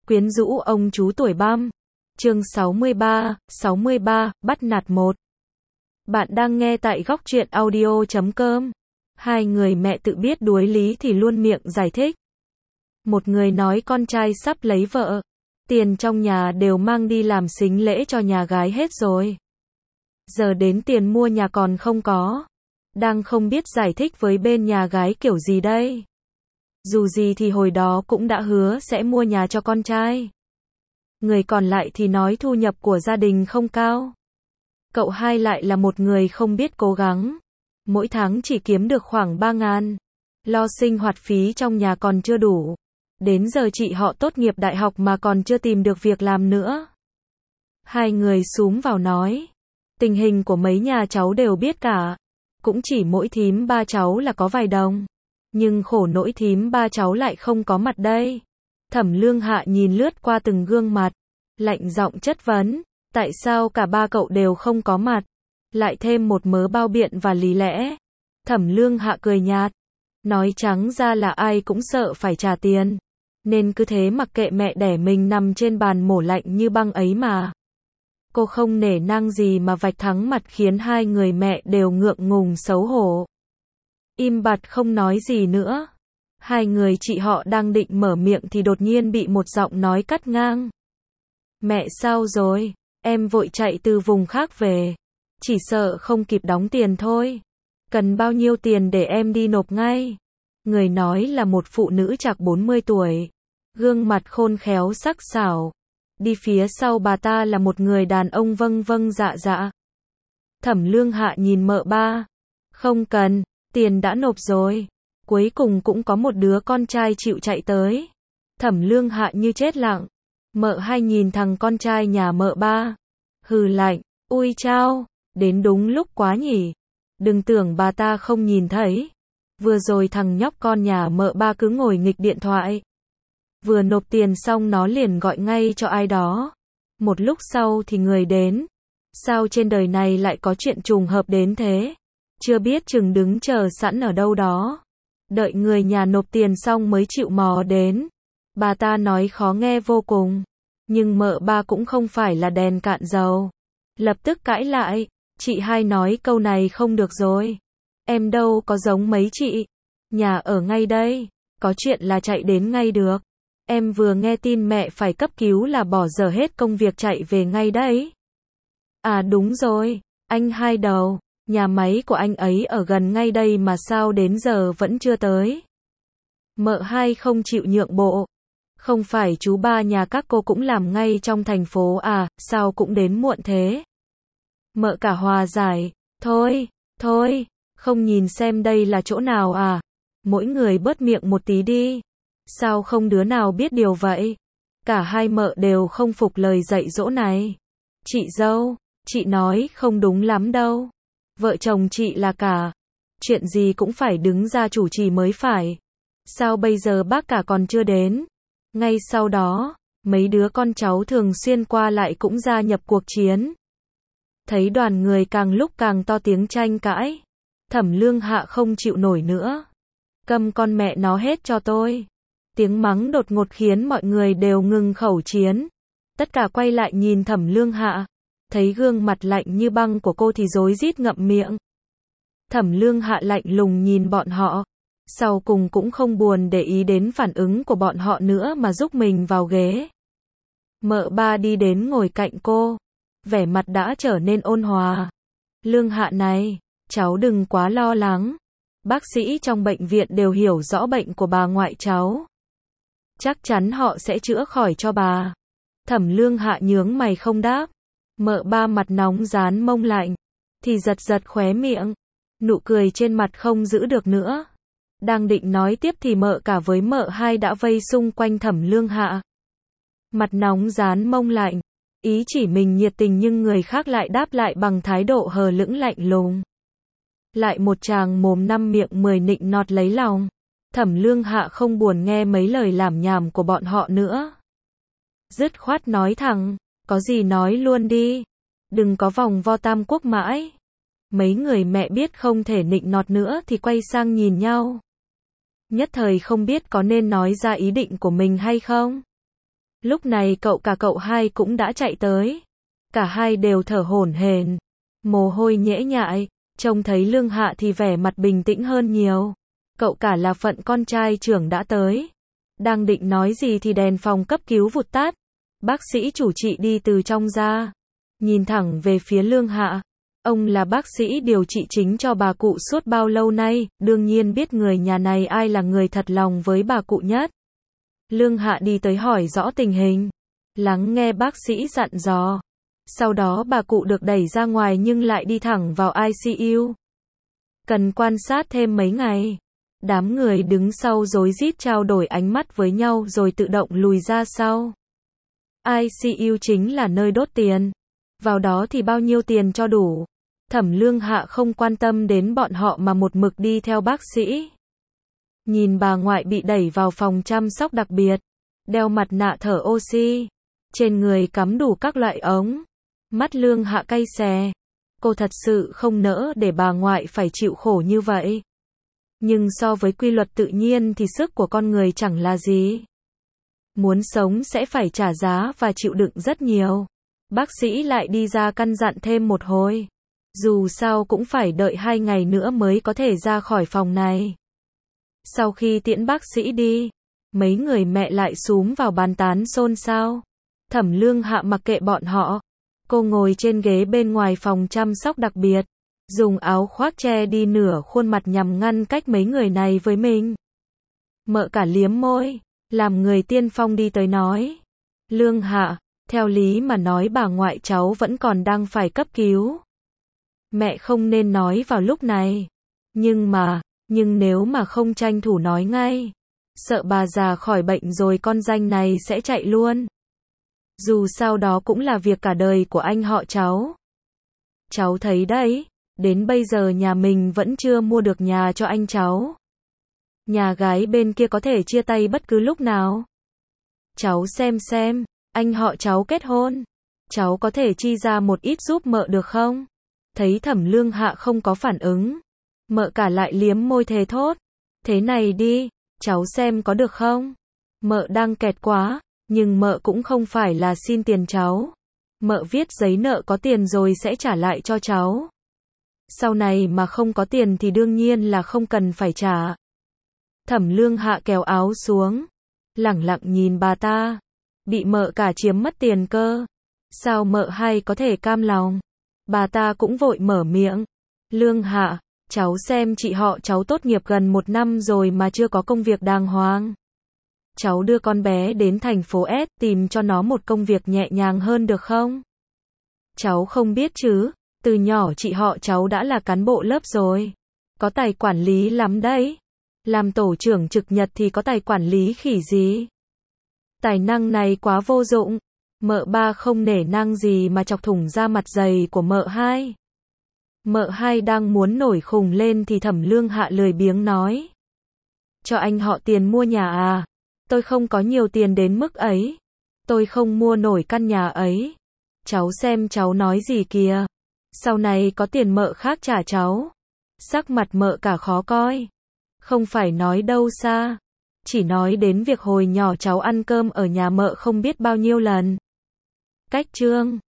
Quyến rũ ông chú tuổi băm. Chương 63, bắt nạt một. Bạn đang nghe tại góc truyện audio.com. Hai người mẹ tự biết đuối lý thì luôn miệng giải thích. Một người nói con trai sắp lấy vợ, tiền trong nhà đều mang đi làm sính lễ cho nhà gái hết rồi. Giờ đến tiền mua nhà còn không có. Đang không biết giải thích với bên nhà gái kiểu gì đây. Dù gì thì hồi đó cũng đã hứa sẽ mua nhà cho con trai. Người còn lại thì nói thu nhập của gia đình không cao. Cậu hai lại là một người không biết cố gắng. Mỗi tháng chỉ kiếm được khoảng 3.000. Lo sinh hoạt phí trong nhà còn chưa đủ. Đến giờ chị họ tốt nghiệp đại học mà còn chưa tìm được việc làm nữa. Hai người xúm vào nói. Tình hình của mấy nhà cháu đều biết cả. Cũng chỉ mỗi thím ba cháu là có vài đồng. Nhưng khổ nỗi thím ba cháu lại không có mặt đây. Thẩm Lương Hạ nhìn lướt qua từng gương mặt, lạnh giọng chất vấn, tại sao cả ba cậu đều không có mặt? Lại thêm một mớ bao biện và lý lẽ. Thẩm Lương Hạ cười nhạt, nói trắng ra là ai cũng sợ phải trả tiền, nên cứ thế mặc kệ mẹ đẻ mình nằm trên bàn mổ lạnh như băng ấy mà. Cô không nể nang gì mà vạch thắng mặt khiến hai người mẹ đều ngượng ngùng xấu hổ. Im bặt không nói gì nữa. Hai người chị họ đang định mở miệng thì đột nhiên bị một giọng nói cắt ngang. Mẹ sao rồi? Em vội chạy từ vùng khác về. Chỉ sợ không kịp đóng tiền thôi. Cần bao nhiêu tiền để em đi nộp ngay? Người nói là một phụ nữ chạc 40 tuổi. Gương mặt khôn khéo sắc sảo. Đi phía sau bà ta là một người đàn ông vâng vâng dạ dạ. Thẩm Lương Hạ nhìn mợ ba. Không cần, tiền đã nộp rồi. Cuối cùng cũng có một đứa con trai chịu chạy tới. Thẩm Lương Hạ như chết lặng. Mợ hai nhìn thằng con trai nhà mợ ba. Hừ lạnh, ui chao, đến đúng lúc quá nhỉ. Đừng tưởng bà ta không nhìn thấy. Vừa rồi thằng nhóc con nhà mợ ba cứ ngồi nghịch điện thoại. Vừa nộp tiền xong nó liền gọi ngay cho ai đó. Một lúc sau thì người đến. Sao trên đời này lại có chuyện trùng hợp đến thế? Chưa biết chừng đứng chờ sẵn ở đâu đó. Đợi người nhà nộp tiền xong mới chịu mò đến. Bà ta nói khó nghe vô cùng. Nhưng mợ ba cũng không phải là đèn cạn dầu. Lập tức cãi lại. Chị hai nói câu này không được rồi. Em đâu có giống mấy chị. Nhà ở ngay đây. Có chuyện là chạy đến ngay được. Em vừa nghe tin mẹ phải cấp cứu là bỏ dở hết công việc chạy về ngay đấy. À đúng rồi. Anh hai đầu. Nhà máy của anh ấy ở gần ngay đây mà sao đến giờ vẫn chưa tới. Mợ hai không chịu nhượng bộ. Không phải chú ba nhà các cô cũng làm ngay trong thành phố à, sao cũng đến muộn thế. Mợ cả hòa giải, thôi, không nhìn xem đây là chỗ nào à. Mỗi người bớt miệng một tí đi. Sao không đứa nào biết điều vậy. Cả hai mợ đều không phục lời dạy dỗ này. Chị dâu, chị nói không đúng lắm đâu. Vợ chồng chị là cả. Chuyện gì cũng phải đứng ra chủ trì mới phải. Sao bây giờ bác cả còn chưa đến? Ngay sau đó, mấy đứa con cháu thường xuyên qua lại cũng gia nhập cuộc chiến. Thấy đoàn người càng lúc càng to tiếng tranh cãi. Thẩm Lương Hạ không chịu nổi nữa. Câm con mẹ nó hết cho tôi. Tiếng mắng đột ngột khiến mọi người đều ngừng khẩu chiến. Tất cả quay lại nhìn Thẩm Lương Hạ. Thấy gương mặt lạnh như băng của cô thì rối rít ngậm miệng. Thẩm Lương Hạ lạnh lùng nhìn bọn họ. Sau cùng cũng không buồn để ý đến phản ứng của bọn họ nữa mà giúp mình vào ghế. Mợ ba đi đến ngồi cạnh cô. Vẻ mặt đã trở nên ôn hòa. Lương Hạ này, cháu đừng quá lo lắng. Bác sĩ trong bệnh viện đều hiểu rõ bệnh của bà ngoại cháu. Chắc chắn họ sẽ chữa khỏi cho bà. Thẩm Lương Hạ nhướng mày không đáp. Mợ ba mặt nóng dán mông lạnh. Thì giật giật khóe miệng. Nụ cười trên mặt không giữ được nữa. Đang định nói tiếp thì mợ cả với mợ hai đã vây xung quanh Thẩm Lương Hạ. Mặt nóng dán mông lạnh. Ý chỉ mình nhiệt tình nhưng người khác lại đáp lại bằng thái độ hờ lững lạnh lùng. Lại một tràng mồm năm miệng 10 nịnh nọt lấy lòng. Thẩm Lương Hạ không buồn nghe mấy lời lảm nhảm của bọn họ nữa. Dứt khoát nói thẳng. Có gì nói luôn đi. Đừng có vòng vo tam quốc mãi. Mấy người mẹ biết không thể nịnh nọt nữa thì quay sang nhìn nhau. Nhất thời không biết có nên nói ra ý định của mình hay không. Lúc này cậu hai cũng đã chạy tới. Cả hai đều thở hổn hển, mồ hôi nhễ nhại, trông thấy Lương Hạ thì vẻ mặt bình tĩnh hơn nhiều. Cậu cả là phận con trai trưởng đã tới. Đang định nói gì thì đèn phòng cấp cứu vụt tắt. Bác sĩ chủ trị đi từ trong ra, nhìn thẳng về phía Lương Hạ. Ông là bác sĩ điều trị chính cho bà cụ suốt bao lâu nay, đương nhiên biết người nhà này ai là người thật lòng với bà cụ nhất. Lương Hạ đi tới hỏi rõ tình hình, lắng nghe bác sĩ dặn dò. Sau đó bà cụ được đẩy ra ngoài nhưng lại đi thẳng vào ICU. Cần quan sát thêm mấy ngày. Đám người đứng sau rối rít trao đổi ánh mắt với nhau rồi tự động lùi ra sau. ICU chính là nơi đốt tiền. Vào đó thì bao nhiêu tiền cho đủ. Thẩm Lương Hạ không quan tâm đến bọn họ mà một mực đi theo bác sĩ. Nhìn bà ngoại bị đẩy vào phòng chăm sóc đặc biệt, đeo mặt nạ thở oxy, trên người cắm đủ các loại ống. Mắt Lương Hạ cay xè. Cô thật sự không nỡ để bà ngoại phải chịu khổ như vậy. Nhưng so với quy luật tự nhiên thì sức của con người chẳng là gì. Muốn sống sẽ phải trả giá và chịu đựng rất nhiều. Bác sĩ lại đi ra căn dặn thêm một hồi. Dù sao cũng phải đợi 2 ngày nữa mới có thể ra khỏi phòng này. Sau khi tiễn bác sĩ đi, mấy người mẹ lại xúm vào bàn tán xôn xao. Thẩm Lương Hạ mặc kệ bọn họ. Cô ngồi trên ghế bên ngoài phòng chăm sóc đặc biệt, dùng áo khoác che đi nửa khuôn mặt nhằm ngăn cách mấy người này với mình. Mợ cả liếm môi, làm người tiên phong đi tới nói. Lương Hạ, theo lý mà nói bà ngoại cháu vẫn còn đang phải cấp cứu. Mẹ không nên nói vào lúc này. Nhưng nếu mà không tranh thủ nói ngay, sợ bà già khỏi bệnh rồi con danh này sẽ chạy luôn. Dù sao đó cũng là việc cả đời của anh họ cháu. Cháu thấy đấy, đến bây giờ nhà mình vẫn chưa mua được nhà cho anh cháu. Nhà gái bên kia có thể chia tay bất cứ lúc nào. Cháu xem, anh họ cháu kết hôn. Cháu có thể chi ra một ít giúp mợ được không? Thấy Thẩm Lương Hạ không có phản ứng, mợ cả lại liếm môi thề thốt. Thế này đi, cháu xem có được không? Mợ đang kẹt quá. Nhưng mợ cũng không phải là xin tiền cháu. Mợ viết giấy nợ có tiền rồi sẽ trả lại cho cháu. Sau này mà không có tiền thì đương nhiên là không cần phải trả. Thẩm Lương Hạ kéo áo xuống, lẳng lặng nhìn bà ta. Bị mợ cả chiếm mất tiền cơ. Sao mợ hay có thể cam lòng? Bà ta cũng vội mở miệng. Lương Hạ, cháu xem chị họ cháu tốt nghiệp gần 1 năm rồi mà chưa có công việc đàng hoàng. Cháu đưa con bé đến thành phố S tìm cho nó một công việc nhẹ nhàng hơn được không? Cháu không biết chứ, từ nhỏ chị họ cháu đã là cán bộ lớp rồi. Có tài quản lý lắm đấy. Làm tổ trưởng trực nhật thì có tài quản lý khỉ gì. Tài năng này quá vô dụng. Mợ ba không nể nang gì mà chọc thủng da mặt dày của mợ hai. Mợ hai đang muốn nổi khùng lên thì Thẩm Lương Hạ lười biếng nói. Cho anh họ tiền mua nhà à? Tôi không có nhiều tiền đến mức ấy. Tôi không mua nổi căn nhà ấy. Cháu xem cháu nói gì kìa. Sau này có tiền mợ khác trả cháu. Sắc mặt mợ cả khó coi. Không phải nói đâu xa. Chỉ nói đến việc hồi nhỏ cháu ăn cơm ở nhà mợ không biết bao nhiêu lần. Cách chương